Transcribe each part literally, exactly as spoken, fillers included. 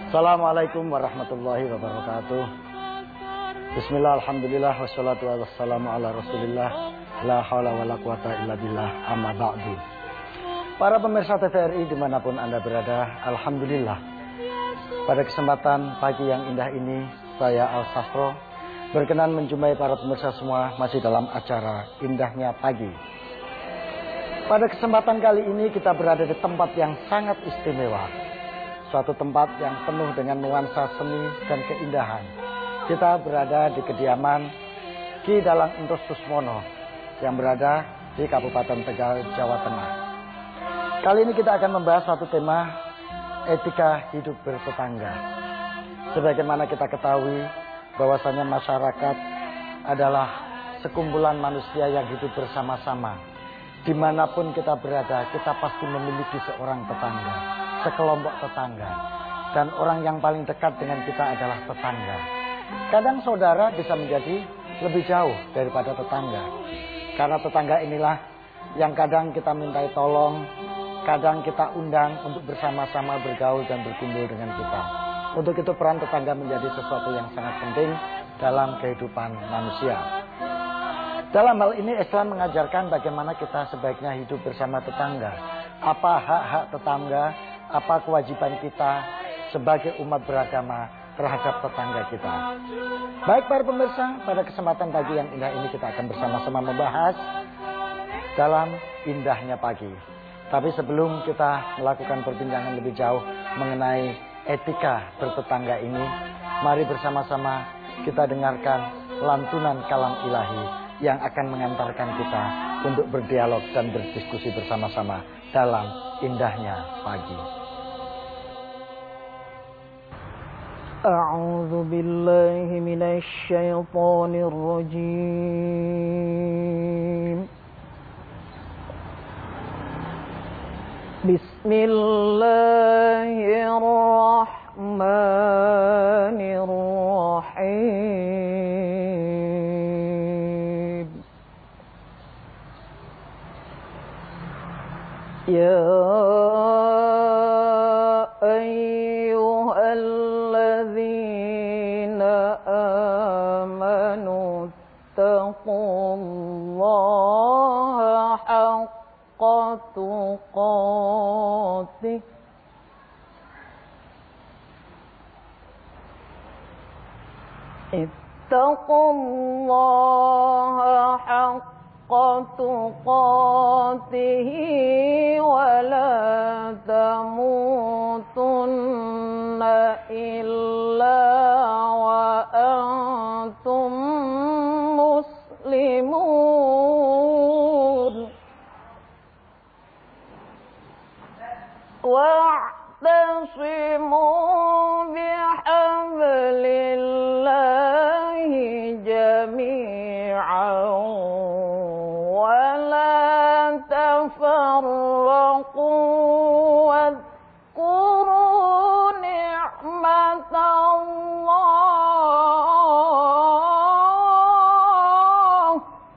Assalamualaikum warahmatullahi wabarakatuh. Bismillah, alhamdulillah, wassalatu wassalamu ala rasulillah, la hawla wa la quwata illa billah, amma ba'du. Para pemirsa T V R I dimanapun Anda berada, alhamdulillah, pada kesempatan pagi yang indah ini, saya Al Safro berkenan menjumpai para pemirsa semua masih dalam acara Indahnya Pagi. Pada kesempatan kali ini kita berada di tempat yang sangat istimewa. Suatu tempat yang penuh dengan nuansa seni dan keindahan. Kita berada di kediaman Ki Dalang Entus Susmono yang berada di Kabupaten Tegal, Jawa Tengah. Kali ini kita akan membahas satu tema, etika hidup bertetangga. Sebagaimana kita ketahui bahwasanya masyarakat adalah sekumpulan manusia yang hidup bersama-sama. Dimanapun kita berada, kita pasti memiliki seorang tetangga, sekelompok tetangga. Dan orang yang paling dekat dengan kita adalah tetangga. Kadang saudara bisa menjadi lebih jauh daripada tetangga. Karena tetangga inilah yang kadang kita mintai tolong, kadang kita undang untuk bersama-sama bergaul dan berkumpul dengan kita. Untuk itu peran tetangga menjadi sesuatu yang sangat penting dalam kehidupan manusia. Dalam hal ini Islam mengajarkan bagaimana kita sebaiknya hidup bersama tetangga. Apa hak-hak tetangga, apa kewajiban kita sebagai umat beragama terhadap tetangga kita. Baik para pemirsa, pada kesempatan pagi yang indah ini kita akan bersama-sama membahas dalam Indahnya Pagi. Tapi sebelum kita melakukan perbincangan lebih jauh mengenai etika bertetangga ini, mari bersama-sama kita dengarkan lantunan kalam ilahi yang akan mengantarkan kita untuk berdialog dan berdiskusi bersama-sama dalam Indahnya Pagi. A'udzu billahi minasy syaithanir rajim. Bismillahirrahmanirrahim. Ya ayyuhalladzina amanu taqullaha haqqa tuqatih ittaqullaha haqqa tuqatih wa la tamutunna illa wa antum muslimun. Wa'tasimu bihablillahi jami'an wa la tafarraqu wadhkuru ni'matallah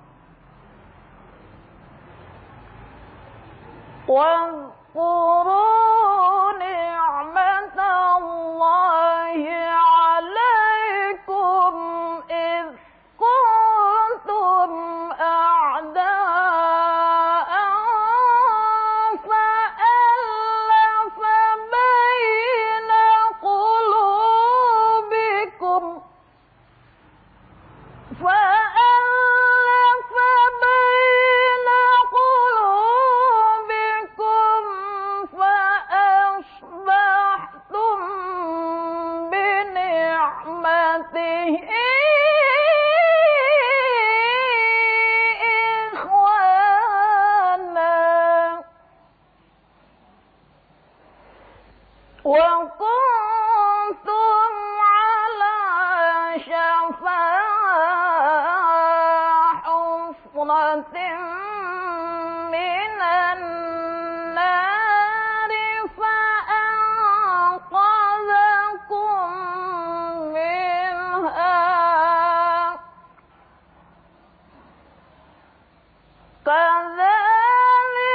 wadhkuru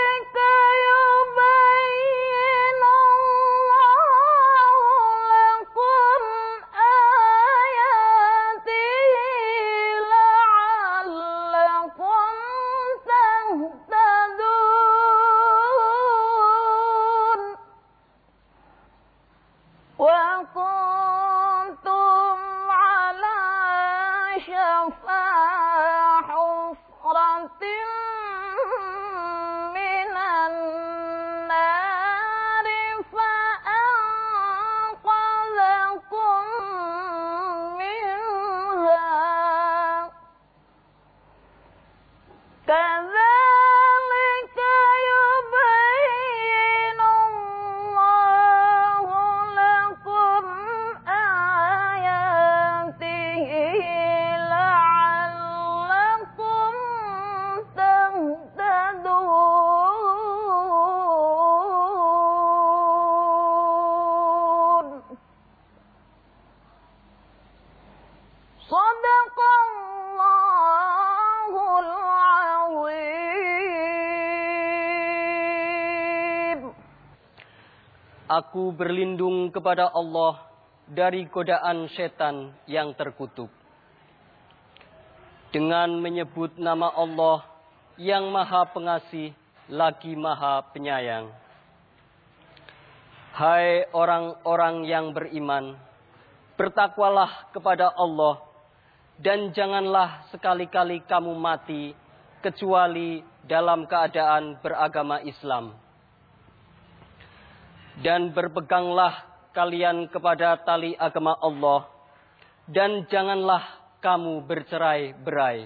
كذلك يبين الله minan nari fa'anqadhakum minha kadzalika yubayyinu Allahu lakum ayatihi la'allakum tahtadun. Shadaqallahul azim. Aku berlindung kepada Allah dari godaan setan yang terkutuk. Dengan menyebut nama Allah yang Maha Pengasih lagi Maha Penyayang. Hai orang-orang yang beriman, bertakwalah kepada Allah dan janganlah sekali-kali kamu mati kecuali dalam keadaan beragama Islam. Dan berpeganglah kalian kepada tali agama Allah dan janganlah kamu bercerai-berai.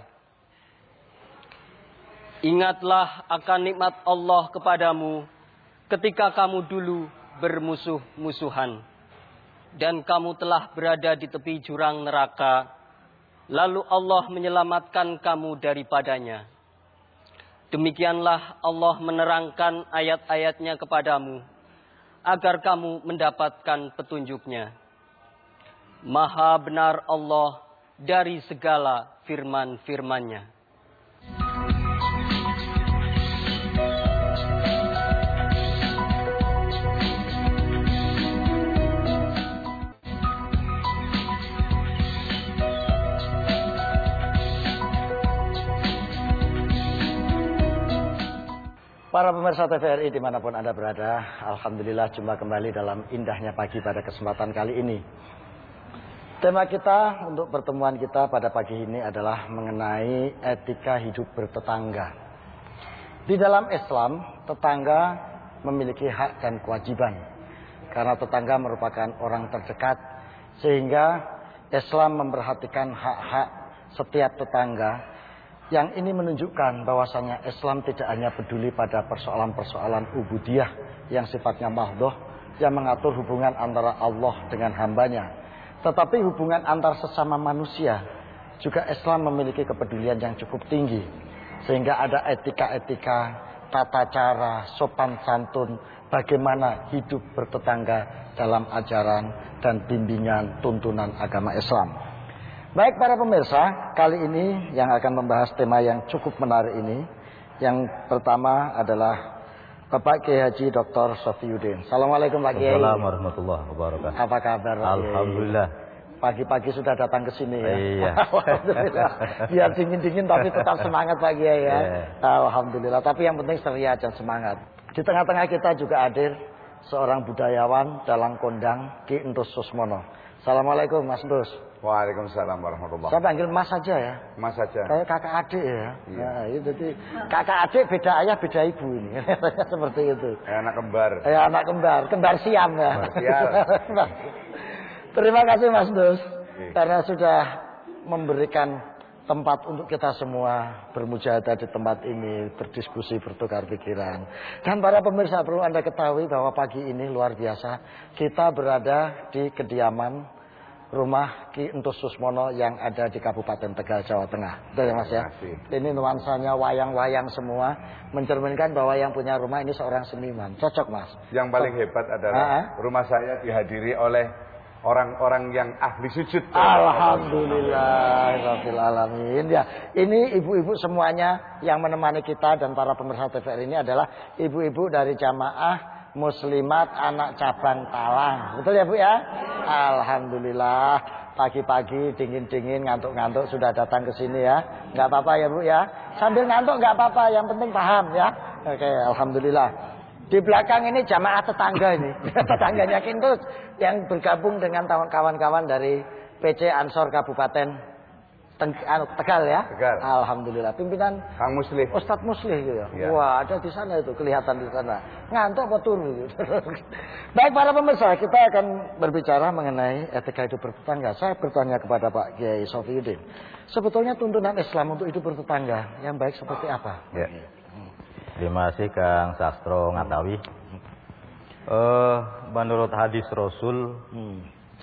Ingatlah akan nikmat Allah kepadamu ketika kamu dulu bermusuh-musuhan dan kamu telah berada di tepi jurang neraka, lalu Allah menyelamatkan kamu daripadanya. Demikianlah Allah menerangkan ayat-ayatnya kepadamu agar kamu mendapatkan petunjuknya. Maha benar Allah dari segala firman-firman-Nya. Para pemirsa T V R I dimanapun Anda berada, alhamdulillah jumpa kembali dalam indahnya pagi pada kesempatan kali ini. Tema kita untuk pertemuan kita pada pagi ini adalah mengenai etika hidup bertetangga. Di dalam Islam, tetangga memiliki hak dan kewajiban. Karena tetangga merupakan orang terdekat, sehingga Islam memperhatikan hak-hak setiap tetangga. Yang ini menunjukkan bahwasanya Islam tidak hanya peduli pada persoalan-persoalan ubudiyah yang sifatnya mahdoh, yang mengatur hubungan antara Allah dengan hambanya. Tetapi hubungan antar sesama manusia juga Islam memiliki kepedulian yang cukup tinggi. Sehingga ada etika-etika, tata cara, sopan santun, bagaimana hidup bertetangga dalam ajaran dan bimbingan tuntunan agama Islam. Baik para pemirsa, kali ini yang akan membahas tema yang cukup menarik ini. Yang pertama adalah Bapak Kiai Haji Doktor Sofiyuddin. Assalamualaikum Pak Kiai. Assalamualaikum warahmatullahi wabarakatuh. Apa kabar Pak Kiai? Alhamdulillah. Pagi-pagi sudah datang ke sini ya. Iya. Alhamdulillah. Biar dingin-dingin tapi tetap semangat Pak Kiai ya. Iya. Alhamdulillah. Tapi yang penting ceria dan semangat. Di tengah-tengah kita juga hadir seorang budayawan dalang kondang Ki Entus Susmono. Assalamualaikum Mas Entus. Waalaikumsalam warahmatullahi Saya panggil Mas saja ya. Mas saja. Kayak kakak adik ya. Iya. Nah, itu jadi kakak adik beda ayah beda ibu ini. Seperti itu. Eh, anak kembar. Ya anak kembar, kembar siam ya. Kembar siam. Terima kasih Mas Dus Oke. karena sudah memberikan tempat untuk kita semua bermujahadah di tempat ini, berdiskusi, bertukar pikiran. Dan para pemirsa perlu Anda ketahui bahwa pagi ini luar biasa. Kita berada di kediaman rumah Ki Entus Susmono yang ada di Kabupaten Tegal, Jawa Tengah. Betul ya Mas ya? Ini nuansanya wayang-wayang semua, mencerminkan bahwa yang punya rumah ini seorang seniman. Cocok Mas? Yang paling hebat adalah Ah. rumah saya dihadiri oleh orang-orang yang ahli sujud. Alhamdulillah Rabbil Alamin. Ya, ini ibu-ibu semuanya yang menemani kita dan para pemirsa T V R ini adalah ibu-ibu dari jamaah Muslimat anak cabang Talang. Betul ya Bu ya? Alhamdulillah. Pagi-pagi dingin-dingin ngantuk-ngantuk sudah datang ke sini ya. Enggak apa-apa ya Bu ya. Sambil ngantuk enggak apa-apa, yang penting paham ya. Oke, alhamdulillah. Di belakang ini jamaah tetangga ini. Tetangganya Kintus yang bergabung dengan kawan-kawan dari P C Ansor Kabupaten Teng, anu, Tegal ya? Tegal. Alhamdulillah. Pimpinan Kang Muslih. Ustadz Muslih gitu. Ya. Wah, ada di sana itu, kelihatan di sana. Ngantuk apa turun gitu. Baik para pemirsa, kita akan berbicara mengenai etika hidup bertetangga. Saya bertanya kepada Pak Kiai Sofiuddin. Sebetulnya tuntunan Islam untuk hidup bertetangga yang baik seperti apa? Ya. Terima kasih Kang Sastro Ngatawi. Uh, menurut hadis Rasul, hmm.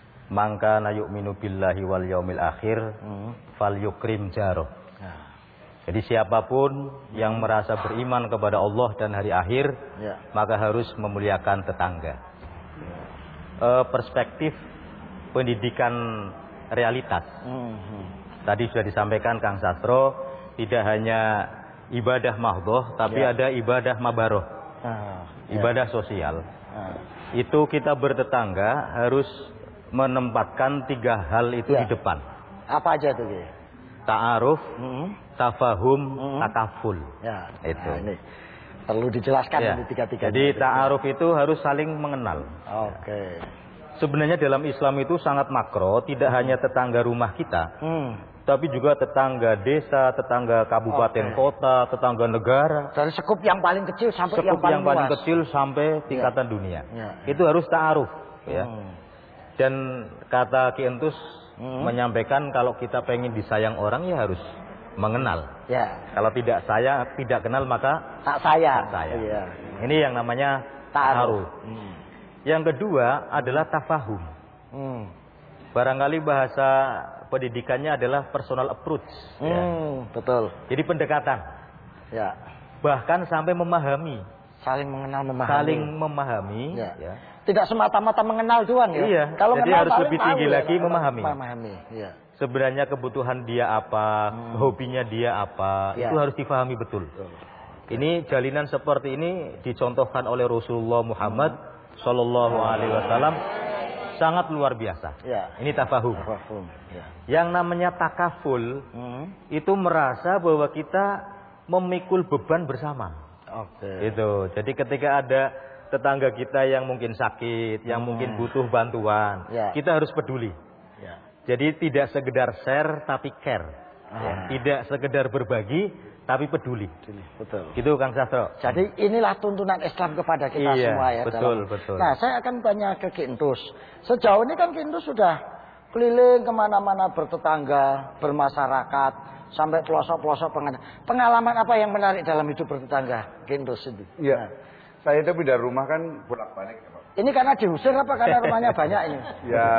mangka na yu'minu billahi wal yaumil akhir hmm. fal yukrim jaroh. Nah. Jadi siapapun yang merasa beriman kepada Allah dan hari akhir, ya. maka harus memuliakan tetangga. Ya. Uh, perspektif pendidikan realitas. Hmm. Tadi sudah disampaikan Kang Sastro, tidak hanya ibadah mahdhoh, tapi ya. ada ibadah mabaroh, ah, ya. ibadah sosial. Ah. Itu kita bertetangga harus menempatkan tiga hal itu ya. di depan. Apa aja tuh? Ya? Ta'aruf, mm-hmm. tafahum, mm-hmm. takaful. Ya. Itu. Nah, ini perlu dijelaskan ya. ini tiga-tiga. Jadi ta'aruf itu harus saling mengenal. Oke. Okay. Sebenarnya dalam Islam itu sangat makro, tidak hanya tetangga rumah kita, hmm. tapi juga tetangga desa, tetangga kabupaten okay. kota, tetangga negara. Dari sekup yang paling kecil sampai sekup yang paling, yang paling luas. kecil sampai tingkatan ya. dunia. Ya. Itu harus ta'aruf. Hmm. Ya. Dan kata Ki Entus hmm. menyampaikan kalau kita pengen disayang orang ya harus mengenal. Ya. Kalau tidak saya tidak kenal maka tak saya. Tak saya. Ya. Ini yang namanya ta'aruf. Hmm. Yang kedua adalah tafahum. Hmm. Barangkali bahasa pendidikannya adalah personal approach. Hmm, ya. Betul. Jadi pendekatan. Ya. Bahkan sampai memahami. Saling mengenal, memahami. Saling memahami. Ya. Ya. Tidak semata-mata mengenal doang ya. Iya. Kalau jadi harus lebih tinggi ya, lagi memahami. Memahami. Ya. Sebenarnya kebutuhan dia apa, hmm. hobinya dia apa, ya. itu harus difahami betul. betul. Ini jalinan seperti ini dicontohkan oleh Rasulullah Muhammad hmm. Sallallahu Alaihi Wasallam sangat luar biasa. Ya. Ini tafahum. Tafahum. Ya. Yang namanya takaful hmm. itu merasa bahwa kita memikul beban bersama. Oke. Okay. Itu. Jadi ketika ada tetangga kita yang mungkin sakit, yang hmm. mungkin butuh bantuan, ya. kita harus peduli. Ya. Jadi tidak sekedar share tapi care. Ah. Ya. Tidak sekedar berbagi. Tapi peduli. Betul. Gitu Kang Sastro. Jadi inilah tuntunan Islam kepada kita iya, semua ya. Betul, dalam... betul. Nah saya akan tanya ke Ki Entus. Sejauh ini kan Ki Entus sudah keliling kemana-mana bertetangga, bermasyarakat, sampai pelosok-pelosok pengalaman. Pengalaman apa yang menarik dalam hidup bertetangga Ki Entus itu? Iya. Nah. Saya itu pindah rumah kan bolak-balik. Ini karena diusir apa karena rumahnya banyak ini? Ya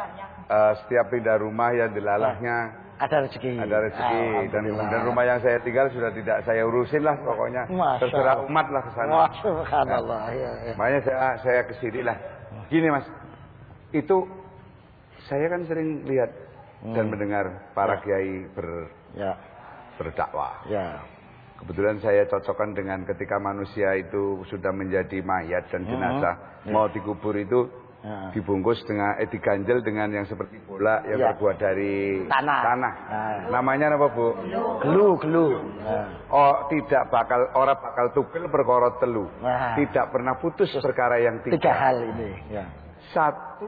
uh, setiap pindah rumah ya dilalahnya. Ada rezeki. Ada rezeki dan kemudian rumah yang saya tinggal sudah tidak saya urusin lah pokoknya. Masya terserah umat lah ke sana. Subhanallah. Ya, ya. Makanya saya saya kesini lah. Gini Mas, itu saya kan sering lihat hmm. dan mendengar para ya. kiai ber ya. berdakwah. Ya. Kebetulan saya cocokkan dengan ketika manusia itu sudah menjadi mayat dan jenazah hmm. mau dikubur itu ya. dibungkus dengan eh, diganjel dengan yang seperti bola yang ya. terbuat dari tanah. tanah. Nah. Namanya apa Bu? Gelu, gelu. Nah. Oh, tidak bakal orang bakal tugel perkara telu. Nah. Tidak pernah putus perkara yang tiga. Tiga hal ini. Ya. Satu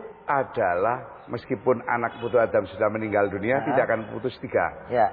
adalah meskipun anak putu Adam sudah meninggal dunia nah. tidak akan putus tiga. Ya.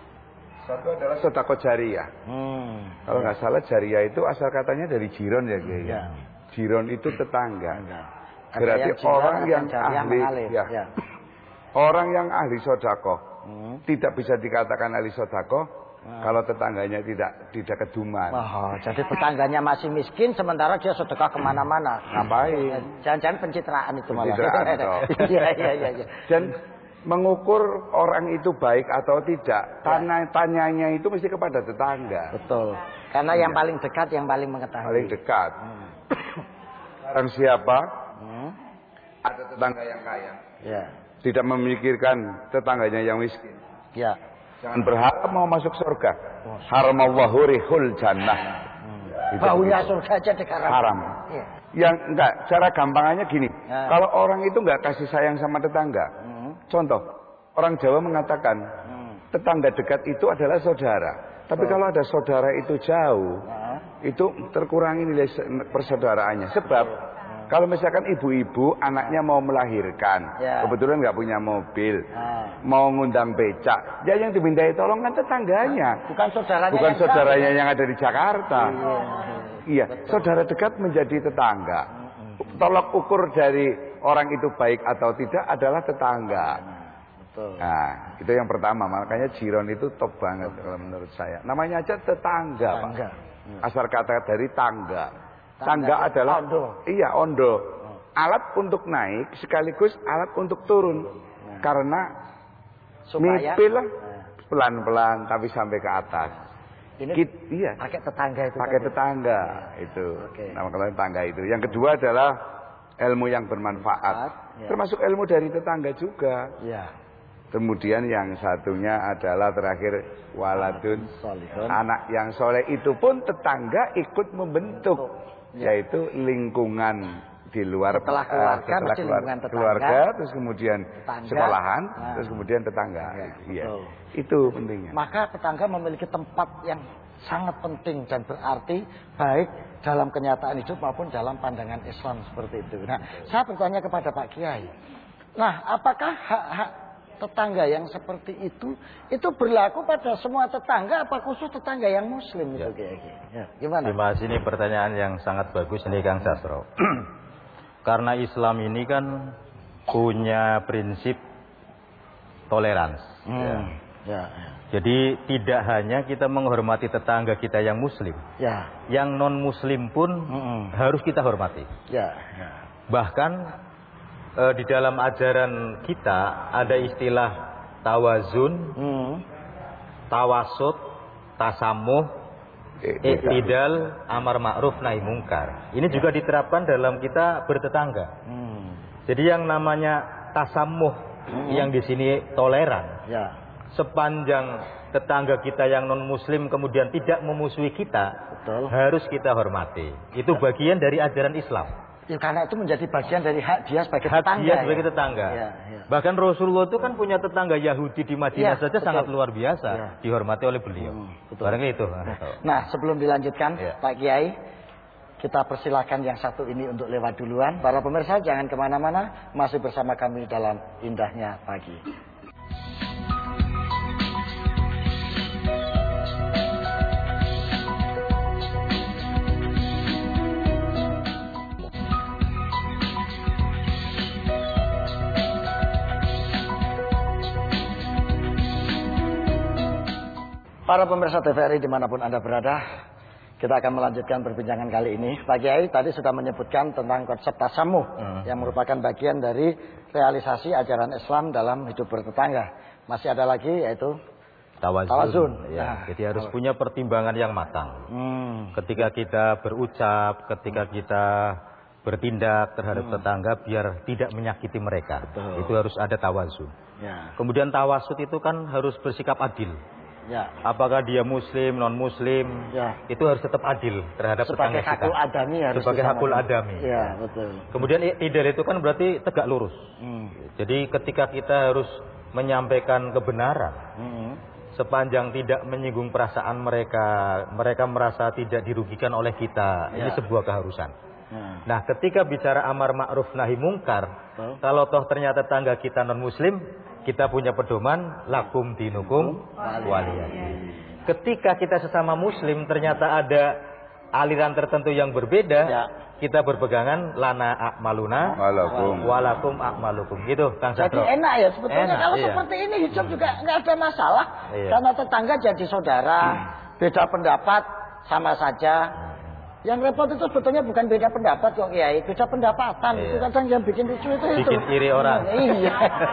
Satu adalah sedekah jariyah. Hmm. Kalau nggak ya. salah jariyah itu asal katanya dari jiron ya Kiai. Ya. Jiron itu tetangga. Ya. Berarti yang orang yang ahli ya. Ya. Orang yang ahli sedekah hmm. tidak bisa dikatakan ahli sedekah hmm. kalau tetangganya tidak tidak keduman. Oh, jadi tetangganya masih miskin sementara dia sedekah kemana-mana. Ngapain? Jangan-jangan pencitraan itu malah. Pencitraan. Iya iya iya. Dan mengukur orang itu baik atau tidak, tanya tanyanya itu mesti kepada tetangga. Betul. Karena ya. yang paling dekat, yang paling mengetahui. Paling dekat. Hmm. Orang siapa? Hmm. Ada tetangga yang kaya. Ya. Tidak memikirkan tetangganya yang miskin. Ya. Jangan berharap mau masuk surga. Oh, haramallahu rihul jannah. Hmm. Baunya surga aja diharam. Haram. Ya. Yang enggak, cara gampangannya gini. Ya. Kalau orang itu enggak kasih sayang sama tetangga. Hmm. Contoh, orang Jawa mengatakan hmm. tetangga dekat itu adalah saudara. Tapi oh. kalau ada saudara itu jauh, nah. itu terkurangi nilai persaudaraannya. Sebab hmm. Kalau misalkan ibu-ibu anaknya mau melahirkan, ya. kebetulan nggak punya mobil, ah. mau ngundang becak, ya yang dimintai tolong kan tetangganya, bukan saudaranya, bukan yang, saudaranya yang ada di Jakarta. Iya, iya. saudara dekat menjadi tetangga. Tolok ukur dari orang itu baik atau tidak adalah tetangga. Betul. Nah, itu yang pertama. Makanya jiron itu top banget kalau menurut saya. Namanya aja tetangga, tetangga. Pak. Asal kata dari tangga. Tangga, tangga adalah ondo. Iya, ondo. Oh. Alat untuk naik sekaligus alat untuk turun. Nah. Karena supaya mipil pelan-pelan tapi sampai ke atas. Ini Kit, iya. pakai tetangga itu. Pakai tadi. tetangga ya. itu. Okay. Nama kalau tetangga itu. Yang kedua adalah ilmu yang bermanfaat. Ya. Termasuk ilmu dari tetangga juga. Ya. Kemudian yang satunya adalah terakhir waladun solihun. Anak yang soleh itu pun tetangga ikut membentuk, ya. Yaitu lingkungan di luar setelah keluarga, uh, setelah keluarga, keluarga, terus kemudian tetangga, sekolahan, nah. terus kemudian tetangga. Ya, ya. Itu pentingnya. Maka tetangga memiliki tempat yang sangat penting dan berarti baik dalam kenyataan hidup maupun dalam pandangan Islam seperti itu. Nah, saya bertanya kepada Pak Kiai. Nah, apakah hak-hak tetangga yang seperti itu itu berlaku pada semua tetangga apa khusus tetangga yang muslim ya. Itu Kiai? Ya, gimana? Terima kasih, ini pertanyaan yang sangat bagus nih Kang Sastro. Karena Islam ini kan punya prinsip toleransi. Hmm. Ya. Ya, ya. Jadi tidak hanya kita menghormati tetangga kita yang muslim, ya. yang non muslim pun hmm. harus kita hormati. Ya, ya. Bahkan e, di dalam ajaran kita ada istilah tawazun, hmm. tawasud, tasamuh, iktidal, amar ma'ruf nahi mungkar. Ini ya. juga diterapkan dalam kita bertetangga. Hmm. Jadi yang namanya tasamuh hmm. yang di sini toleran. Ya. Sepanjang tetangga kita yang non muslim kemudian tidak memusuhi kita, betul. Harus kita hormati. Itu bagian dari ajaran Islam. Ya, karena itu menjadi bagian dari hak dia sebagai hak tetangga. dia sebagai ya? tetangga. Ya, ya. Bahkan Rasulullah itu kan punya tetangga Yahudi di Madinah ya, saja betul. sangat luar biasa, ya. dihormati oleh beliau. Hmm, Barangkali itu. Nah, nah, sebelum dilanjutkan, ya. Pak Kiai, kita persilakan yang satu ini untuk lewat duluan. Para pemirsa jangan kemana-mana, masih bersama kami dalam Indahnya Pagi. Para pemirsa T V R I dimanapun Anda berada, kita akan melanjutkan perbincangan kali ini. Pak Kiai tadi sudah menyebutkan tentang konsep tasamuh hmm. yang merupakan bagian dari realisasi ajaran Islam dalam hidup bertetangga. Masih ada lagi yaitu tawazun. tawazun. Ya, nah, jadi harus punya pertimbangan yang matang. Hmm. Ketika kita berucap, ketika kita bertindak terhadap hmm. tetangga biar tidak menyakiti mereka. Betul. Itu harus ada tawazun. Ya. Kemudian tawasud itu kan harus bersikap adil. Ya. Apakah dia muslim, non muslim, ya. itu harus tetap adil terhadap sebagai tetangga kita. Hakul adami harus sebagai hakul adami. Ya, betul. Kemudian iktidal itu kan berarti tegak lurus. Hmm. Jadi ketika kita harus menyampaikan kebenaran, hmm. sepanjang tidak menyinggung perasaan mereka, mereka merasa tidak dirugikan oleh kita, ya. ini sebuah keharusan. Hmm. Nah, ketika bicara amar ma'ruf nahi mungkar, hmm. kalau toh ternyata tetangga kita non muslim, kita punya pedoman lakum dinukum waliyadin. Ketika kita sesama muslim ternyata ada aliran tertentu yang berbeda, ya. kita berpegangan lana akmaluna walakum walakum akmalukum. Gitu, Kang Sastro. Jadi enak ya sebetulnya enak, kalau iya. seperti ini hidup juga nggak ada masalah. Iya. Karena tetangga jadi saudara, hmm. beda pendapat sama saja. Hmm. Yang repot itu sebetulnya bukan beda pendapat kok Kiai, beda pendapatan. Iya. Itu kadang yang bikin lucu itu itu. Bikin iri orang. Iya.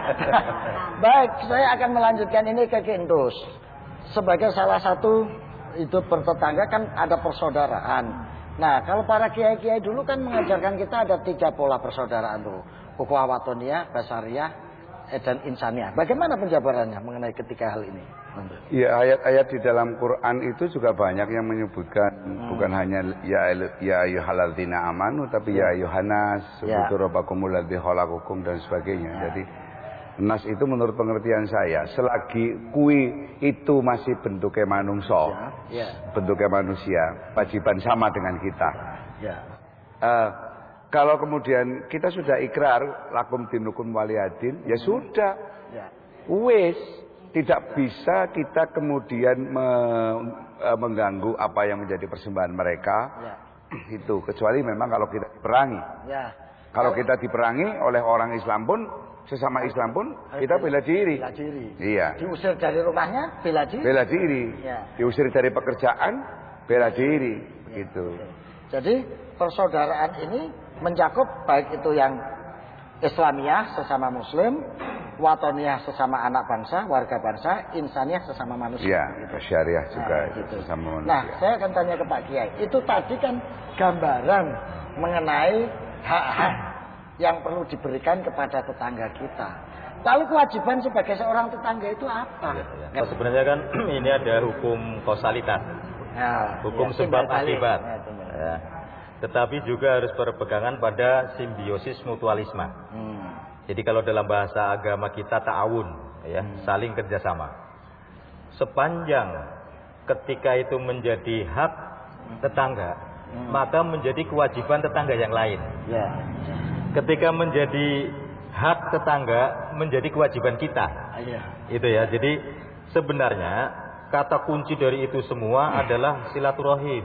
Baik, saya akan melanjutkan ini ke Kintus. Sebagai salah satu hidup bertetangga kan ada persaudaraan. Nah, kalau para kiai-kiai dulu kan mengajarkan kita ada tiga pola persaudaraan tuh. Ukhuwah watoniyah, basariyah, dan insaniyah. Bagaimana penjabarannya mengenai ketiga hal ini? Ya, ayat-ayat di dalam Quran itu juga banyak yang menyebutkan hmm. bukan hanya ya ya ayyuhalladzina amanu tapi ya, ya ayyuhannas ubudu rabbakumul ladzi khalaqakum dan sebagainya. Ya. Jadi nas itu menurut pengertian saya selagi kui itu masih bentuknya manungso, ya. Ya. bentuknya manusia, wajiban sama dengan kita. Ya. Uh, Kalau kemudian kita sudah ikrar lakum dinukum waliyadin, ya sudah. Ya. Wis, tidak bisa kita kemudian me, e, mengganggu apa yang menjadi persembahan mereka. Ya. Itu kecuali memang kalau kita diperangi. Ya. Kalau kita diperangi oleh orang Islam pun, sesama Islam pun kita bela diri. Bela diri. Iya. Diusir dari rumahnya, bela diri. Bela diri. Ya. Diusir dari pekerjaan, bela diri. Ya. Gitu. Jadi persaudaraan ini mencakup baik itu yang Islamiyah sesama Muslim, Watoniyah sesama anak bangsa, warga bangsa, Insaniyah sesama manusia. Iya. Gitu. Syariah juga nah, gitu. sesama manusia. Nah, saya akan tanya ke Pak Kiai. Itu tadi kan gambaran mengenai hak-hak yang perlu diberikan kepada tetangga kita. Lalu kewajiban sebagai seorang tetangga itu apa? Ya, ya. Nah, sebenarnya kan ini ada hukum kausalitas, ya, hukum ya, sebab balik. akibat. Ya, ya. Tetapi juga harus berpegangan pada simbiosis mutualisme. hmm. Jadi kalau dalam bahasa agama kita ta'awun, ya, hmm. saling kerjasama. Sepanjang ketika itu menjadi hak tetangga, hmm. maka menjadi kewajiban tetangga yang lain. Ya. Ketika menjadi hak tetangga, menjadi kewajiban kita. Ya. Itu ya. Jadi sebenarnya kata kunci dari itu semua adalah silaturahim.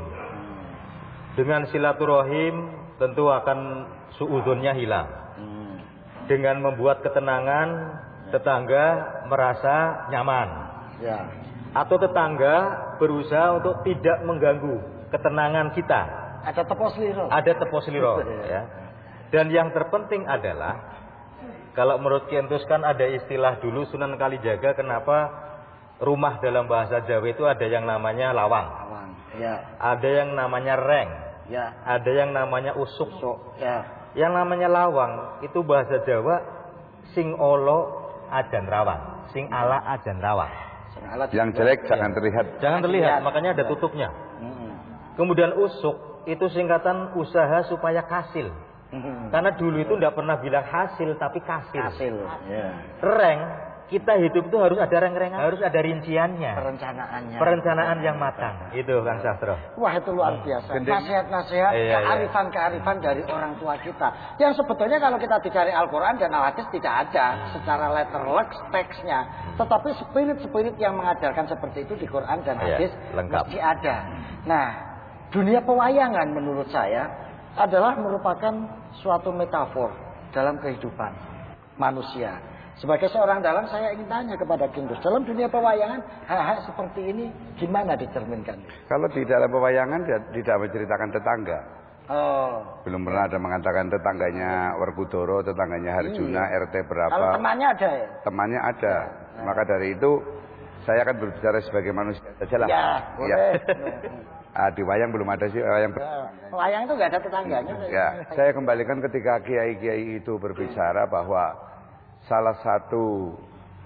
Dengan silaturahim tentu akan suudzonnya hilang. Hmm. Dengan membuat ketenangan tetangga merasa nyaman. Ya. Atau tetangga berusaha untuk tidak mengganggu ketenangan kita. Ada tepos liro. Ada tepos liro. Ya. Dan yang terpenting adalah, kalau menurut Kientus kan ada istilah dulu Sunan Kalijaga, kenapa rumah dalam bahasa Jawa itu ada yang namanya lawang. Lawang. Ya. Ada yang namanya reng. Ya. Ada yang namanya usuk. So, ya. Yang namanya lawang itu bahasa Jawa sing olo ajan rawang, sing ala ajan rawang. Yang jelek ya. jangan terlihat. Jangan terlihat, makanya ada tutupnya. Hmm. Kemudian usuk itu singkatan usaha supaya kasil. Hmm. Karena dulu itu tidak pernah bilang hasil tapi kasil. Hasil. Ya. Reng, kita hidup itu harus ada reng-rengan, harus ada rinciannya. Perencanaannya. Perencanaan yang matang. Itu Kang Sastro. Wah, itu luar biasa. Nasihat-nasihat, iya, kearifan-kearifan dari orang tua kita. Yang sebetulnya kalau kita dicari Al-Quran dan Al-Hadis tidak ada secara letterlek teksnya. Tetapi spirit-spirit yang mengajarkan seperti itu di Quran dan Hadis iya, lengkap. mesti ada. Nah, dunia pewayangan menurut saya adalah merupakan suatu metafor dalam kehidupan manusia. Sebagai seorang dalang, saya ingin tanya kepada Kindus, dalam dunia pewayangan hal-hal seperti ini gimana dicerminkan? Kalau di dalam pewayangan tidak menceritakan tetangga. Oh. Belum pernah ada mengatakan tetangganya Werkudara, tetangganya Harjuna, iya. R T berapa. Kalau temannya ada ya? Temannya ada. Ya. Maka dari itu saya akan berbicara sebagai manusia saja lah. Ya, boleh. Ya. Ah, di wayang belum ada sih wayang. Ya, wayang itu nggak ada tetangganya. Ya, saya kembalikan ketika kiai-kiai itu berbicara bahwa salah satu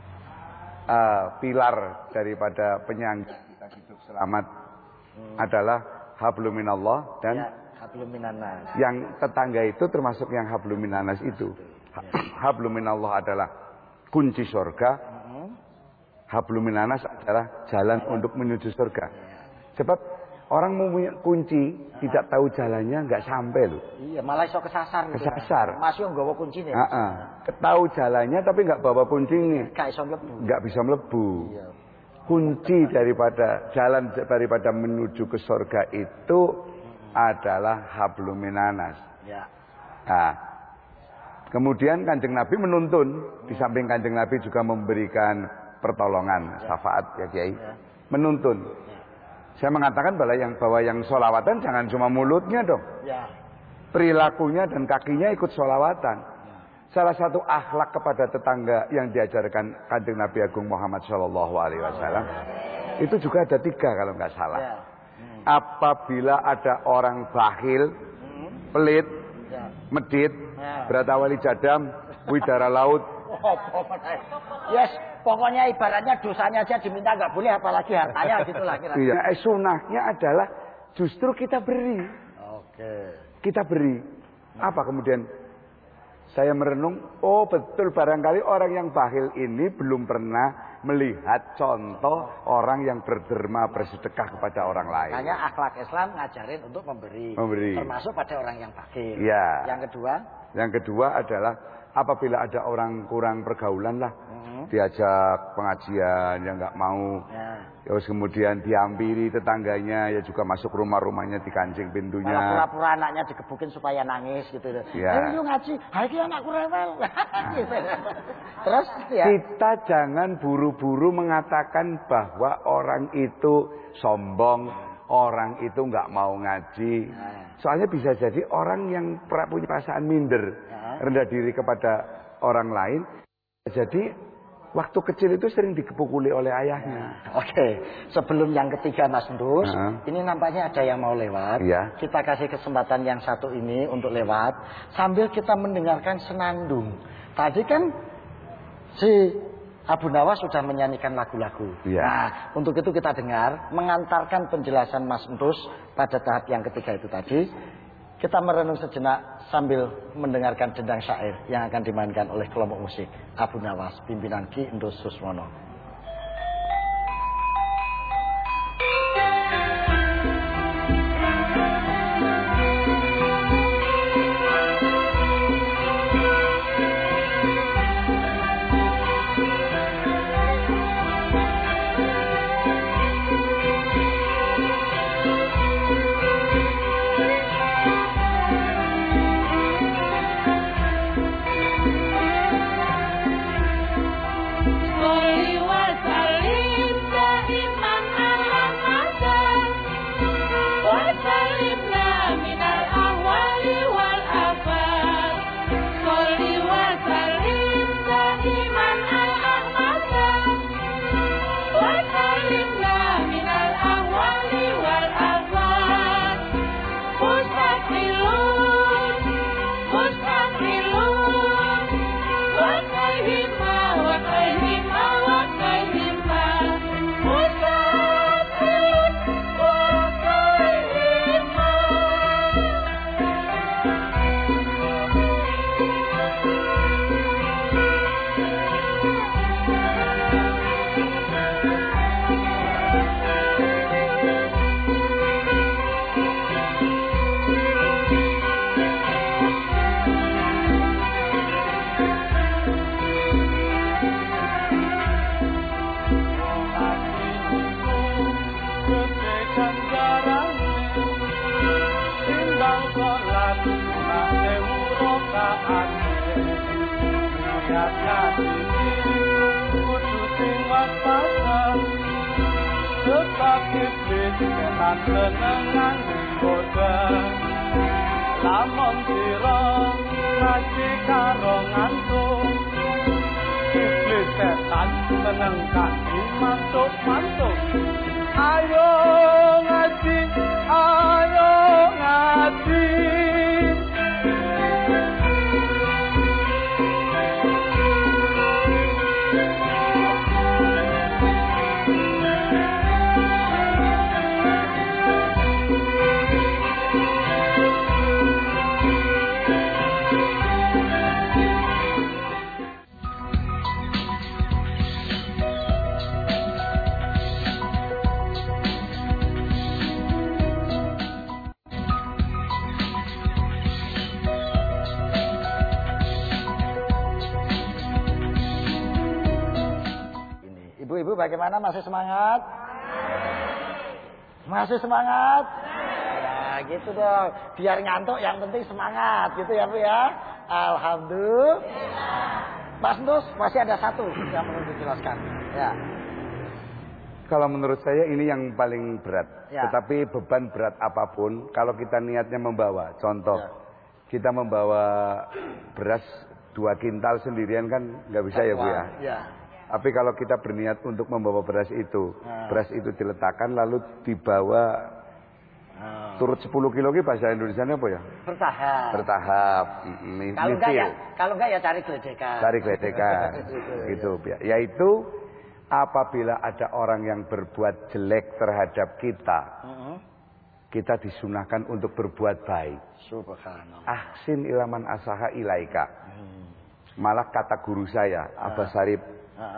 uh, pilar daripada penyangga kita hidup selamat hmm. adalah hablum minallah dan ya, hablum minannas. Yang tetangga itu termasuk yang hablum minannas itu. Ya. Hablum minallah adalah kunci surga. Hmm. Hablum minannas adalah jalan ya. Untuk menuju surga. Ya. Sebab orang mau punya kunci, tidak tahu jalannya, nggak sampai loh. Iya, malah iso kesasar. Kesasar. Masih nggak bawa kuncinya. Uh -uh. Tahu jalannya tapi nggak bawa kuncinya. Nggak bisa melebu. Nggak bisa melebu. Iya. Kunci daripada jalan daripada menuju ke surga itu hmm. adalah hablum minannas. Ya. Nah, kemudian Kanjeng Nabi menuntun, hmm. di samping Kanjeng Nabi juga memberikan pertolongan, ya. Syafaat ya Kiai, ya. Menuntun. Saya mengatakan bahwa yang bahwa yang sholawatan jangan cuma mulutnya dong. Ya. Perilakunya dan kakinya ikut sholawatan. Ya. Salah satu akhlak kepada tetangga yang diajarkan Kanjeng Nabi Agung Muhammad Shallallahu Alaihi Wasallam itu juga ada tiga kalau nggak salah. Ya. Hmm. Apabila ada orang bakhil, hmm. pelit, ya. Medit, ya. Beratawali jadam, widara laut. Yes. Pokoknya ibaratnya dosanya aja diminta nggak boleh, apalagi hartanya gitulah kira-kira. Iya, eh, sunnahnya adalah justru kita beri. Oke. Kita beri. Apa kemudian saya merenung, oh betul barangkali orang yang bakhil ini belum pernah melihat contoh orang yang berderma bersedekah kepada orang lain. Hanya akhlak Islam ngajarin untuk memberi, memberi. termasuk pada orang yang fakir. Ya. Yang kedua, yang kedua adalah apabila ada orang kurang pergaulan lah, hmm. diajak pengajian yang nggak mau, ya. Terus kemudian dihampiri tetangganya, ya juga masuk rumah-rumahnya dikancing pintunya. Malah pura-pura anaknya digebukin supaya nangis gitu. Ya. Ayo ngaji, hai anakku rewel. Gitu. Terus ya. Kita jangan buru-buru mengatakan bahwa orang itu sombong, orang itu nggak mau ngaji. Soalnya bisa jadi orang yang punya perasaan minder, rendah diri kepada orang lain. Jadi waktu kecil itu sering dipukuli oleh ayahnya. Oke, okay. Sebelum yang ketiga Mas Ndus, uh-huh. ini nampaknya ada yang mau lewat. Ya. Kita kasih kesempatan yang satu ini untuk lewat, sambil kita mendengarkan senandung. Tadi kan si Abu Nawas sudah menyanyikan lagu-lagu. Ya. Nah, untuk itu kita dengar, mengantarkan penjelasan Mas Ndus pada tahap yang ketiga itu tadi. Kita merenung sejenak sambil mendengarkan dendang syair yang akan dimainkan oleh kelompok musik Abu Nawas, pimpinan Ki Ndus Suswono. Senengan digoda lamun sira ngaji karo ngantuk iblis setan seneng kaki mantuk-mantuk ayo ngaji ayo ngaji Ibu bagaimana, masih semangat? Masih semangat? Ya gitu dong, biar ngantuk yang penting semangat gitu ya Bu ya. Alhamdulillah. Mas Ndus masih ada satu yang perlu dijelaskan ya. Kalau menurut saya ini yang paling berat ya. Tetapi beban berat apapun, kalau kita niatnya membawa, contoh ya. Kita membawa beras dua kintal sendirian kan nggak bisa ya Bu ya, ya. Tapi kalau kita berniat untuk membawa beras itu, nah. beras itu diletakkan lalu dibawa nah. turut sepuluh kilo, bahasa Indonesianya apa ya? Bertahap. Bertahap. Kalau enggak ya, kalau enggak ya cari geledekan. Cari geledekan, gitu. Ya. Yaitu apabila ada orang yang berbuat jelek terhadap kita, uh-huh. kita disunahkan untuk berbuat baik. Subhanallah. Ahsin ilaman asaha ilaika. Hmm. Malah kata guru saya, Abah Sarip. Uh-huh.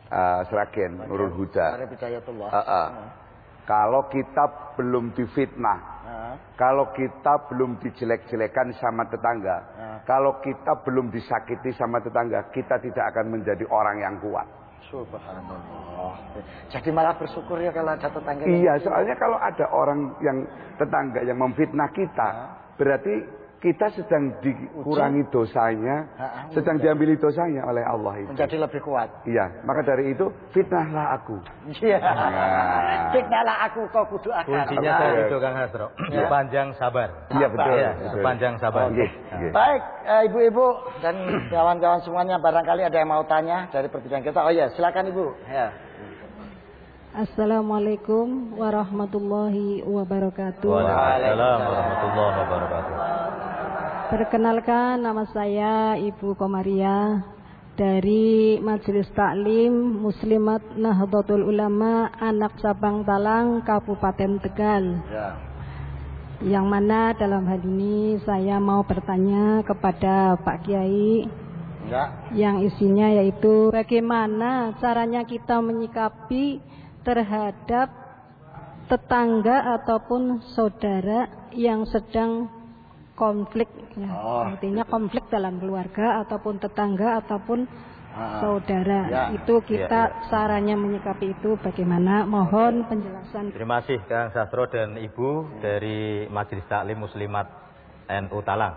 uh, Sragen Nurul Huda. Hidayatullah. Uh, uh. Kalau kita belum difitnah, uh. kalau kita belum dijelek-jelekan sama tetangga, uh. kalau kita belum disakiti sama tetangga, kita tidak akan menjadi orang yang kuat. Subhanallah. Jadi malah bersyukur ya kalau ada tetangga. Iya, soalnya kalau ada orang yang tetangga yang memfitnah kita, berarti kita sedang dikurangi dosanya, sedang diambili dosanya oleh Allah itu. Menjadi lebih kuat. Iya, maka dari itu fitnahlah aku. Iya. Nah. Fitnahlah aku kau kudu akan. Kuncinya tadi itu Kang Hasro, ya. Sepanjang sabar. Iya betul. Ya, sepanjang sabar. Oh, okay. Okay. Baik, ibu-ibu dan kawan-kawan semuanya, barangkali ada yang mau tanya dari perbincangan kita. Oh ya, silakan Ibu. Ya. Assalamualaikum warahmatullahi wabarakatuh. Waalaikumsalam warahmatullahi wabarakatuh. Perkenalkan, nama saya Ibu Komaria dari Majelis Taklim Muslimat Nahdlatul Ulama Anak Cabang Talang Kabupaten Tegal. Ya. Yang mana dalam hal ini saya mau bertanya kepada Pak Kiai. Ya. Yang isinya yaitu bagaimana caranya kita menyikapi terhadap tetangga ataupun saudara yang sedang konflik, ya. Oh, artinya gitu. Konflik dalam keluarga ataupun tetangga ataupun ah, saudara. Ya. Itu kita ya, ya. Caranya menyikapi itu bagaimana? Mohon penjelasan. Terima kasih Kang Sastro dan Ibu dari Majelis Taklim Muslimat N U Talang.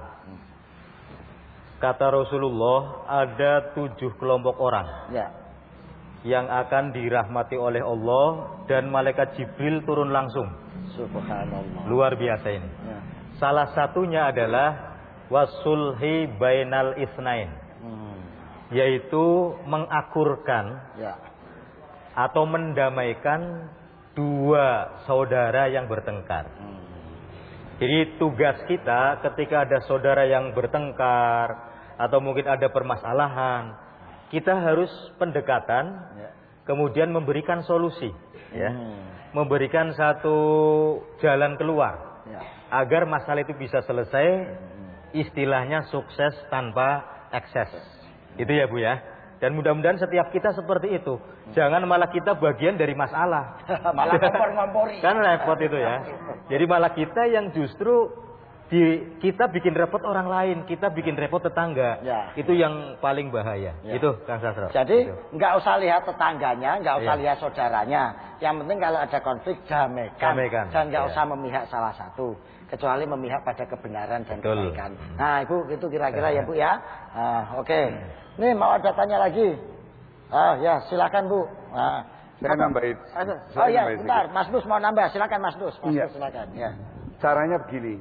Kata Rasulullah, ada tujuh kelompok orang ya. yang akan dirahmati oleh Allah dan malaikat Jibril turun langsung. Subhanallah. Luar biasa ini. Ya. Salah satunya adalah wasulhi bainal isnain, hmm. yaitu mengakurkan ya. atau mendamaikan dua saudara yang bertengkar. Hmm. Jadi tugas kita ketika ada saudara yang bertengkar atau mungkin ada permasalahan, kita harus pendekatan, ya. kemudian memberikan solusi, ya. hmm. memberikan satu jalan keluar. Ya. Agar masalah itu bisa selesai, istilahnya sukses tanpa ekses. Itu ya Bu ya. Dan mudah-mudahan setiap kita seperti itu. Jangan malah kita bagian dari masalah. Malah kompor-ngompori. Kan repot itu ya. Jadi malah kita yang justru di, kita bikin repot orang lain, kita bikin repot tetangga. Ya. Itu yang paling bahaya. Ya. Itu Kang Sastro. Jadi nggak usah lihat tetangganya, nggak usah ya. lihat saudaranya. Yang penting kalau ada konflik damaikan, damaikan. Dan nggak ya. usah memihak salah satu. Kecuali memihak pada kebenaran dan Betul. kebaikan. Nah, Ibu, itu kira-kira ya, Bu ya. Nah, oke. Okay. Nih mau ada tanya lagi. Ah, ya, silakan Bu. Nah, saya nambahin. Oh iya, bentar, Mas Dus mau nambah. Silakan Mas Dus. Mas iya. Dus silakan. Ya. Caranya begini.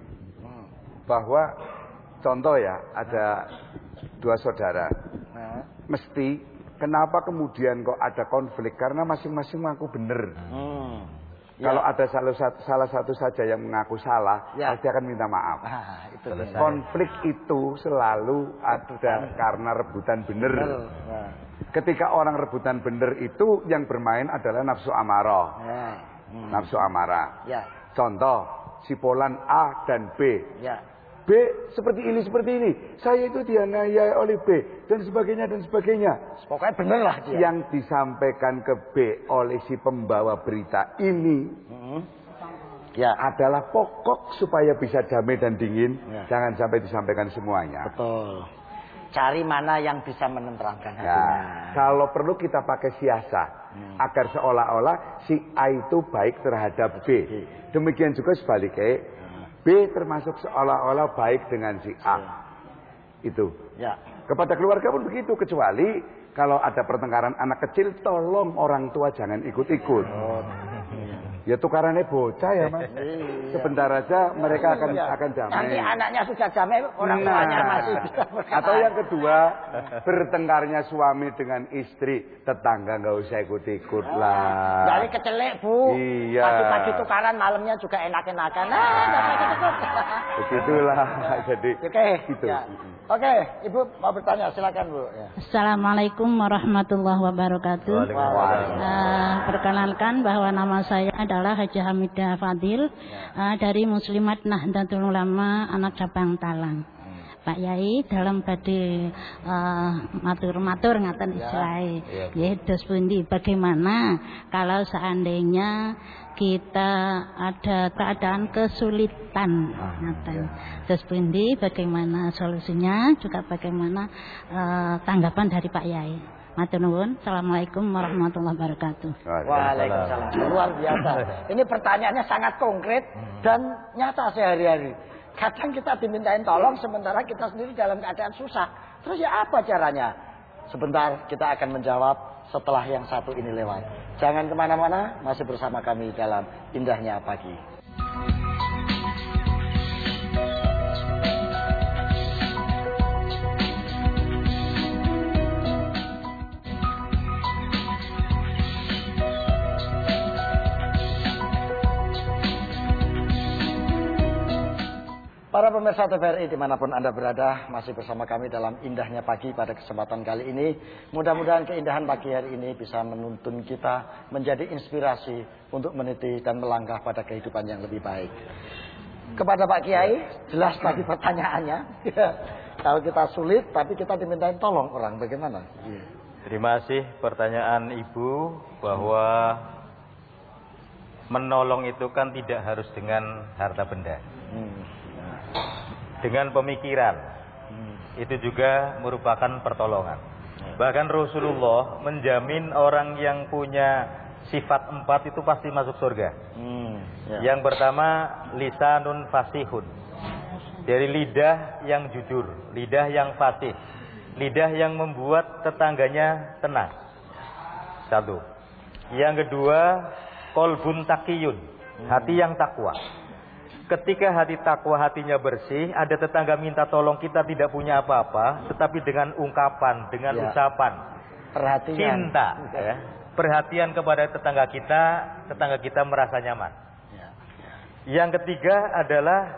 Bahwa contoh ya, ada dua saudara. Nah. Mesti kenapa kemudian kok ada konflik? Karena masing-masing mengaku benar. Hmm. Ya. Kalau ada salah satu, salah satu saja yang mengaku salah, ya. pasti akan minta maaf. Ah, itu konflik itu selalu ada karena rebutan benar. Ya. Ketika orang rebutan benar itu yang bermain adalah nafsu amarah. Ya. Hmm. Nafsu amarah. Ya. Contoh, sipolan A dan B. Ya. B seperti ini, seperti ini. Saya itu dianiaya oleh B dan sebagainya dan sebagainya. Pokoknya benar lah dia. Yang disampaikan ke B oleh si pembawa berita ini mm-hmm. ya adalah pokok supaya bisa damai dan dingin. Ya. Jangan sampai disampaikan semuanya. Betul. Cari mana yang bisa menenteramkan hatinya. Ya, kalau perlu kita pakai siasat hmm. agar seolah-olah si A itu baik terhadap B. Demikian juga sebaliknya. B termasuk seolah-olah baik dengan si A. Ya. Itu. Ya. Kepada keluarga pun begitu. Kecuali kalau ada pertengkaran anak kecil, tolong orang tua jangan ikut-ikut. Oh. Ya tukarannya bocah ya Mas. Iya. Sebentar aja mereka akan iya. akan damai. Nanti anaknya sudah damai, orang nah, tuanya masih bisa berkata. Atau yang kedua, bertengkarnya suami dengan istri, tetangga nggak usah ikut-ikut oh. lah. Dari kecelek Bu. Iya. Pagi-pagi tukaran, malamnya juga enak-enakan. Nah, begitulah. Jadi. Oke. Okay. Gitu. Ya. Oke, okay, Ibu mau bertanya, silakan Bu. Ya. Assalamualaikum warahmatullahi wabarakatuh. Waalaikumsalam. Uh, perkenalkan bahwa nama saya adalah Haji Hamidah Fadil ya. uh, dari Muslimat Nahdlatul Ulama Anak Cabang Talang. Pak Yai dalam badhe uh, matur-matur ngaten istilahé. Nggih, dos pundi bagaimana kalau seandainya kita ada keadaan kesulitan ngaten. Dos pundi bagaimana solusinya, juga bagaimana uh, tanggapan dari Pak Yai. Matur nuwun. Assalamualaikum warahmatullahi wabarakatuh. Waalaikumsalam. Luar biasa. Ini pertanyaannya sangat konkret dan nyata sehari-hari. Kadang kita dimintain tolong sementara kita sendiri dalam keadaan susah. Terus ya apa caranya? Sebentar kita akan menjawab setelah yang satu ini lewat. Jangan kemana-mana, masih bersama kami dalam Indahnya Pagi. Para pemirsa T V R I dimanapun Anda berada, masih bersama kami dalam Indahnya Pagi pada kesempatan kali ini. Mudah-mudahan keindahan pagi hari ini bisa menuntun kita menjadi inspirasi untuk meniti dan melangkah pada kehidupan yang lebih baik. Kepada Pak Kiai, jelas tadi pertanyaannya. Kalau kita sulit, tapi kita dimintain tolong orang, bagaimana? Terima kasih pertanyaan Ibu bahwa menolong itu kan tidak harus dengan harta benda. Hmm. Dengan pemikiran hmm. itu juga merupakan pertolongan. hmm. Bahkan Rasulullah menjamin orang yang punya sifat empat itu pasti masuk surga. hmm. ya. Yang pertama lisanun fasihun, dari lidah yang jujur, lidah yang fasih, lidah yang membuat tetangganya tenang. Satu. Yang kedua kolbun takiyun, hmm. hati yang takwa. Ketika hati takwa, hatinya bersih, ada tetangga minta tolong, kita tidak punya apa-apa, tetapi dengan ungkapan, dengan ya. ucapan, perhatian, cinta, ya, perhatian kepada tetangga kita, tetangga kita merasa nyaman. Ya. Yang ketiga adalah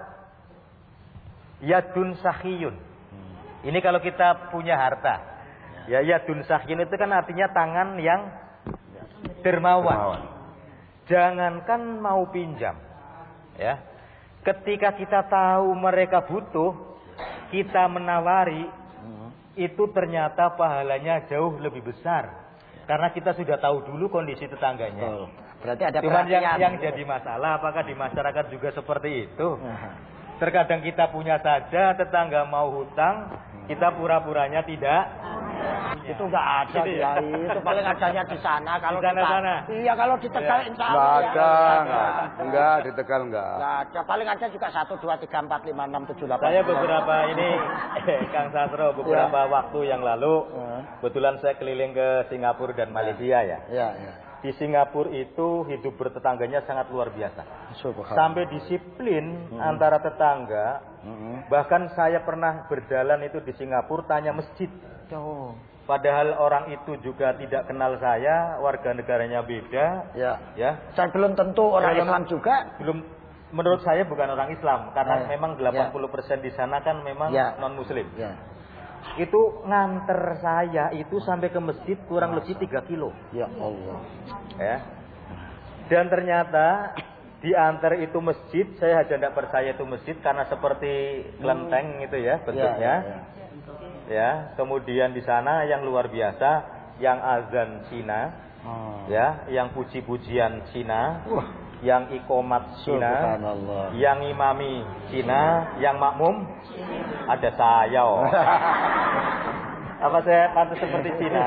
yadun sahiyun. Hmm. Ini kalau kita punya harta, ya, ya yadun sahiyun itu kan artinya tangan yang dermawan. dermawan. Jangankan mau pinjam, ya. Ketika kita tahu mereka butuh, kita menawari, hmm. itu ternyata pahalanya jauh lebih besar. Karena kita sudah tahu dulu kondisi tetangganya. Oh, berarti ada Cuman yang, yang jadi masalah, apakah di masyarakat juga seperti itu? Hmm. Terkadang kita punya saja, tetangga mau hutang, kita pura-puranya tidak. Itu enggak ada, gitu ya. Itu paling adanya di sana. Kalau di sana, kita, sana. Iya, kalau di Tegal ya. Insya Allah. Enggak ya. ada, enggak. Enggak, di Tegal enggak. Enggak ada. Paling ada juga satu, dua, tiga, empat, lima, enam, tujuh, delapan. Saya beberapa ini, Kang Sastro, beberapa ya. waktu yang lalu, uh. kebetulan saya keliling ke Singapura dan Malaysia ya. Iya, iya. Di Singapura itu hidup bertetangganya sangat luar biasa. Sampai disiplin hmm. antara tetangga. Hmm. Bahkan saya pernah berjalan itu di Singapura tanya masjid. Oh. Padahal orang itu juga tidak kenal saya, warga negaranya beda. Ya. Ya. Saya belum tentu orang saya Islam juga. Belum, menurut saya bukan orang Islam karena ya. memang delapan puluh persen ya. di sana kan memang ya. non Muslim. Ya. Itu nganter saya itu sampai ke masjid kurang lebih tiga kilo. Ya Allah. Ya. Dan ternyata diantar itu masjid, saya aja tidak percaya itu masjid karena seperti kelenteng hmm. itu ya bentuknya. Ya, ya, ya. Ya, kemudian di sana yang luar biasa, yang azan Cina, oh. ya, yang puji-pujian Cina, uh. yang ikomat Cina, yang imami Cina, yang makmum ada saya. Oh. Apa saya pantas seperti Cina?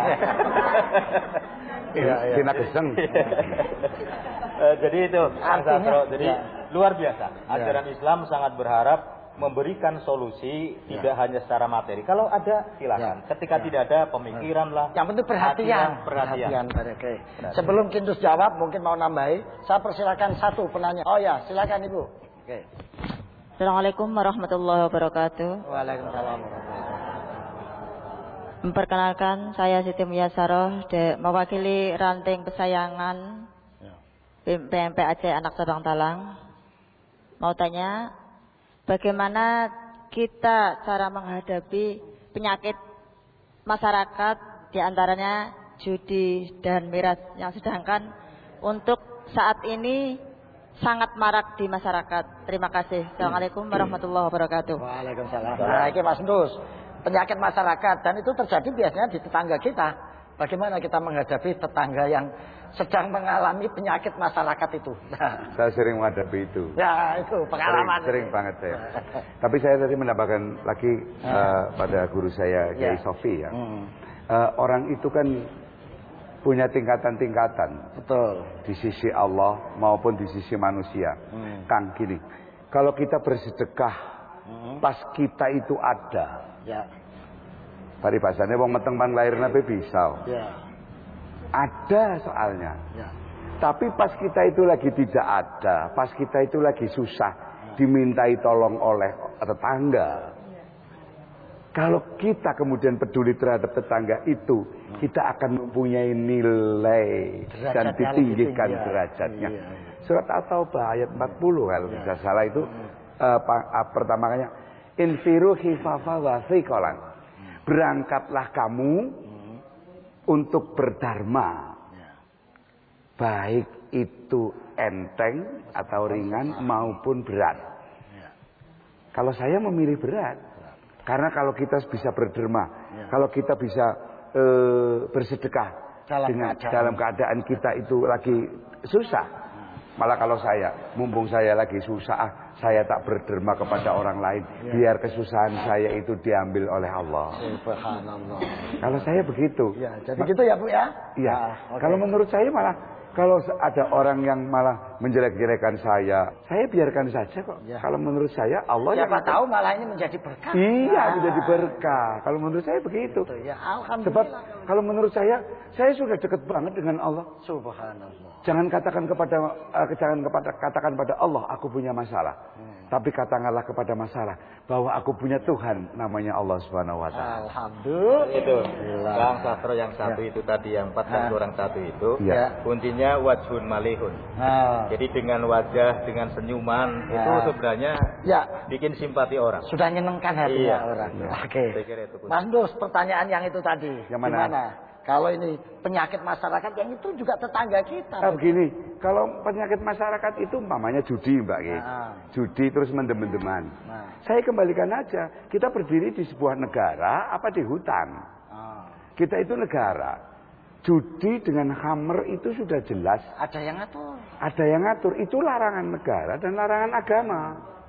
ya, ya. Cina geseng. Jadi itu, artinya, jadi ya. luar biasa. Ajaran ya. Islam sangat berharap memberikan solusi ya. tidak hanya secara materi. Kalau ada silakan. Ya. Ketika ya. tidak ada pemikiran lah. Yang penting perhatian. Perhatian. perhatian. Oke. Sebelum Kindus jawab, mungkin mau nambahi. Saya persilakan satu penanya. Oh ya, silakan Ibu. Oke. Assalamualaikum warahmatullahi wabarakatuh. Waalaikumsalam warahmatullahi wabarakatuh. Memperkenalkan, saya Siti Muyasaroh, mewakili ranting kesayangan ya. P M P Aceh Anak Sabang Talang. Mau tanya, bagaimana kita cara menghadapi penyakit masyarakat diantaranya judi dan miras yang sedangkan untuk saat ini sangat marak di masyarakat. Terima kasih. Assalamualaikum warahmatullahi wabarakatuh. Waalaikumsalam. Nah, ini Mas Nus, penyakit masyarakat dan itu terjadi biasanya di tetangga kita. Bagaimana kita menghadapi tetangga yang sedang mengalami penyakit masyarakat itu? Nah. Saya sering menghadapi itu. Ya, itu pengalaman. Sering, sering banget saya. Tapi saya tadi menambahkan lagi uh, pada guru saya Kiai ya. Sofi ya. Hmm. Uh, orang itu kan punya tingkatan-tingkatan. Betul. Di sisi Allah maupun di sisi manusia. Hmm. Kang gini, kalau kita bersedekah hmm. pas kita itu ada. Ya. Tadi bahasanya wong meteng pan lahir nabi bisa. Ya. Ada soalnya. Ya. Tapi pas kita itu lagi tidak ada, pas kita itu lagi susah, ya. Dimintai tolong oleh tetangga. Ya. Kalau kita kemudian peduli terhadap tetangga itu, ya. Kita akan mempunyai nilai derajat dan ditinggikan ya. Derajatnya. Ya. Surat At-Taubah ayat empat puluh kalau ya. Tidak salah itu ya. uh, pertama kalinya infiru khifafa wa thiqalan. Berangkatlah kamu hmm. untuk berdharma. Ya. Baik itu enteng atau ringan maupun berat. Ya. Kalau saya memilih berat. Ya. Karena kalau kita bisa berderma, ya. Kalau kita bisa e, bersedekah dalam dengan keadaan. dalam keadaan kita itu lagi susah. Ya. Malah kalau saya, mumpung saya lagi susah, ah, saya tak berderma kepada orang lain, ya. Biar kesusahan saya itu diambil oleh Allah. Subhanallah. Kalau saya begitu. Ya, jadi gitu ya Bu ya? Iya. Ah, okay. Kalau menurut saya malah, kalau ada orang yang malah menjelek-jelekan saya, saya biarkan saja kok. Ya. Kalau menurut saya Allah siapa yang tahu malah ini menjadi berkah. Iya, ah. menjadi berkah. Kalau menurut saya begitu. Gitu, ya. Alhamdulillah. Sebab kalau menurut saya, saya sudah dekat banget dengan Allah. Subhanallah. Jangan katakan kepada uh, jangan kepada katakan pada Allah aku punya masalah. Hmm. Tapi katakanlah kepada masalah bahwa aku punya Tuhan namanya Allah Subhanahu wa taala. Alhamdulillah. Itu. Bang Sastro yang satu ya. Itu tadi yang empat dan orang satu itu. Ya. Kuncinya wajhun malihun. Ah. Jadi dengan wajah, dengan senyuman ya. Itu sebenarnya ya. Bikin simpati orang. Sudah nyenengkan hati iya. orang. Ya. Oke. Okay. Mas Dus, pertanyaan yang itu tadi. Yang mana? Gimana? Kalau ini penyakit masyarakat yang itu juga tetangga kita. Nah, begini, kalau penyakit masyarakat itu umpamanya judi, Mbak Ki. Nah. Judi terus mendem-mendeman. Nah. Saya kembalikan aja, kita berdiri di sebuah negara apa di hutan. Nah. Kita itu negara. Judi dengan hammer itu sudah jelas. Ada yang ngatur. Ada yang ngatur. Itu larangan negara dan larangan agama.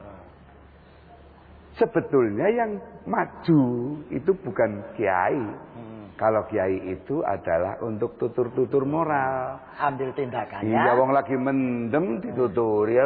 Sebetulnya yang maju itu bukan kiai. Hmm. Kalau kiai itu adalah untuk tutur-tutur moral. Ambil tindakannya. Iya, wong lagi mendem dituturi ya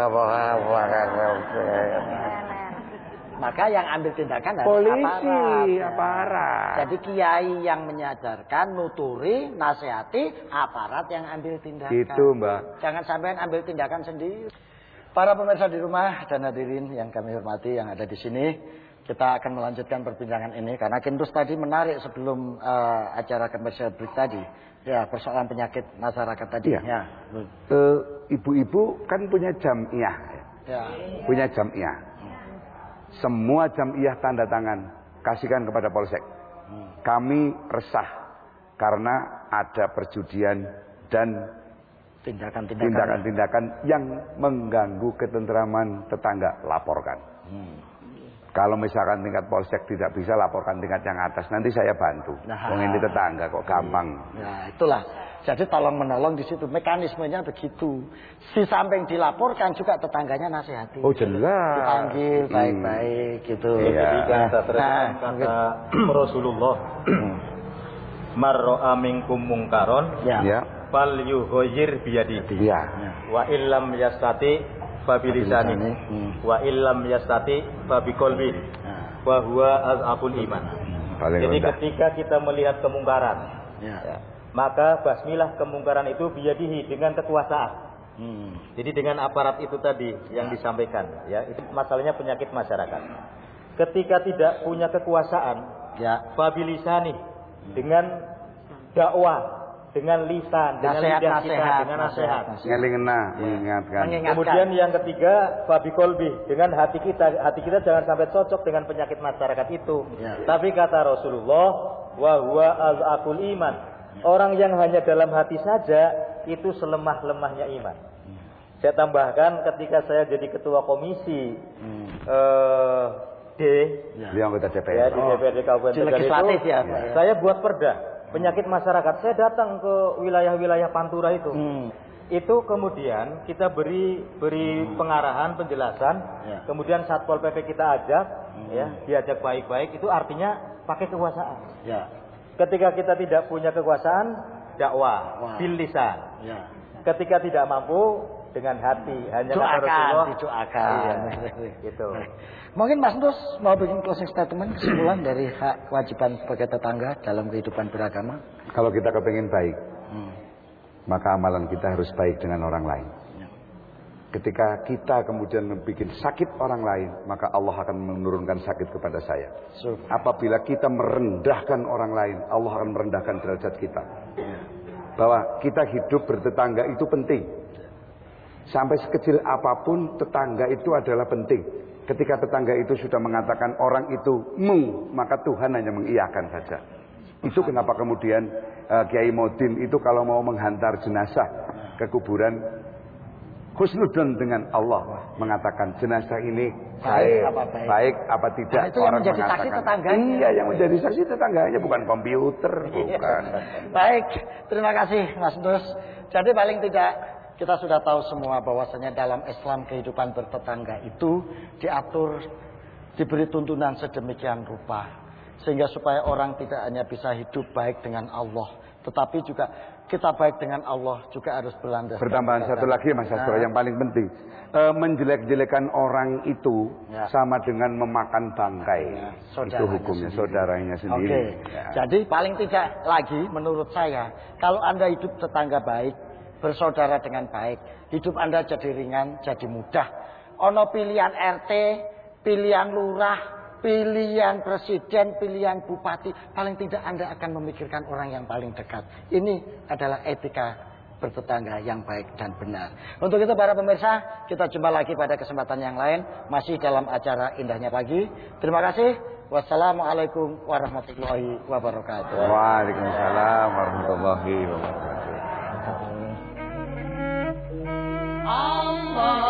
maka yang ambil tindakan adalah polisi, aparat. aparat. Jadi kiai yang menyadarkan, nuturi, nasihati, aparat yang ambil tindakan. Itu, Mbak. Jangan sampai ambil tindakan sendiri. Para pemirsa di rumah dan hadirin yang kami hormati yang ada di sini, kita akan melanjutkan perbincangan ini karena Kindus tadi menarik sebelum uh, acara commercial break tadi. Ya, persoalan penyakit masyarakat tadi. Ya. Ya. Uh, ibu-ibu kan punya jamiah. Ya. Punya jamiah. Semua jamiah tanda tangan kasihkan kepada Polsek. Hmm. Kami resah karena ada perjudian dan tindakan-tindakan yang mengganggu ketentraman tetangga, laporkan. Hmm. Kalau misalkan tingkat Polsek tidak bisa, laporkan tingkat yang atas. Nanti saya bantu. Nah, ini tetangga kok gampang. Nah, itulah. Jadi tolong menolong di situ. Mekanismenya begitu. Si samping dilaporkan juga tetangganya nasihati. Oh jelas. Dipanggil baik-baik hmm. gitu. Iya. Nah, kata Rasulullah, marro'a minkum mungkaron, ya. fal yughayir biyadihi. Ya. Wa illam yastati fabilisani hmm. wa illam yastati fabiqalbi nah. wa huwa azabul iman. Hmm. Jadi rendah. Ketika kita melihat kemungkaran ya. Ya, maka basmilah kemungkaran itu biyadihi dengan kekuasaan. Hmm. Jadi dengan aparat itu tadi yang ya. Disampaikan ya, itu masalahnya penyakit masyarakat. Ketika tidak punya kekuasaan ya fabilisani hmm. dengan dakwah, dengan lisan, dengan nasihat, lidah nasihat, kita, dengan nasihat. Ngelingna, mengingatkan. Kemudian yang ketiga, fabi kolbi, dengan hati kita, hati kita jangan sampai cocok dengan penyakit masyarakat itu. Ya. Tapi kata Rasulullah, wa huwa azakul iman. Orang yang hanya dalam hati saja itu selemah-lemahnya iman. Saya tambahkan ketika saya jadi ketua komisi hmm. eh, D, ya. anggota D P R, ya, di D P R D Kabupaten Tegal itu, ya, ya. saya buat perda penyakit masyarakat. Saya datang ke wilayah-wilayah Pantura itu, hmm. itu kemudian kita beri beri hmm. pengarahan, penjelasan, ya. kemudian Satpol P P kita ajak, hmm. ya, diajak baik-baik. Itu artinya pakai kekuasaan. Ya. Ketika kita tidak punya kekuasaan, dakwah, bil lisan. Ya. Ketika tidak mampu, dengan hati, hanya kata Rasulullah didoakan. Iya, gitu. Mungkin Mas Nus mau bikin closing statement kesimpulan dari hak kewajiban sebagai tetangga dalam kehidupan beragama. Kalau kita kepingin baik, hmm. maka amalan kita harus baik dengan orang lain. Ya. Ketika kita kemudian membuat sakit orang lain, maka Allah akan menurunkan sakit kepada saya. So. Apabila kita merendahkan orang lain, Allah akan merendahkan derajat kita. Ya. Bahwa kita hidup bertetangga itu penting. Sampai sekecil apapun tetangga itu adalah penting. Ketika tetangga itu sudah mengatakan orang itu mu, maka Tuhan hanya mengiyakan saja. Itu kenapa kemudian uh, Kiai Modin itu kalau mau menghantar jenazah ke kuburan, husnudon dengan Allah mengatakan jenazah ini baik, apa, baik. baik apa tidak. Nah, itu orang yang menjadi saksi tetangganya. Iya, yang menjadi saksi tetangganya bukan komputer, bukan. Baik, terima kasih Mas Dus. Jadi paling tidak kita sudah tahu semua bahwasanya dalam Islam kehidupan bertetangga itu diatur, diberi tuntunan sedemikian rupa. Sehingga supaya orang tidak hanya bisa hidup baik dengan Allah, tetapi juga kita baik dengan Allah juga harus berlandaskan. Bertambahan satu lagi Mas Astro nah. yang paling penting. E, menjelek-jelekan orang itu ya. sama dengan memakan bangkai. Ya, itu hukumnya, sendiri. saudaranya sendiri. Oke. Ya. Jadi paling tidak lagi menurut saya, kalau Anda hidup tetangga baik, bersaudara dengan baik, hidup Anda jadi ringan, jadi mudah. Ono pilihan R T, pilihan lurah, pilihan presiden, pilihan bupati, paling tidak Anda akan memikirkan orang yang paling dekat. Ini adalah etika bertetangga yang baik dan benar. Untuk itu para pemirsa, kita jumpa lagi pada kesempatan yang lain, masih dalam acara Indahnya Pagi. Terima kasih. Wassalamualaikum warahmatullahi wabarakatuh. Waalaikumsalam warahmatullahi wabarakatuh. Allah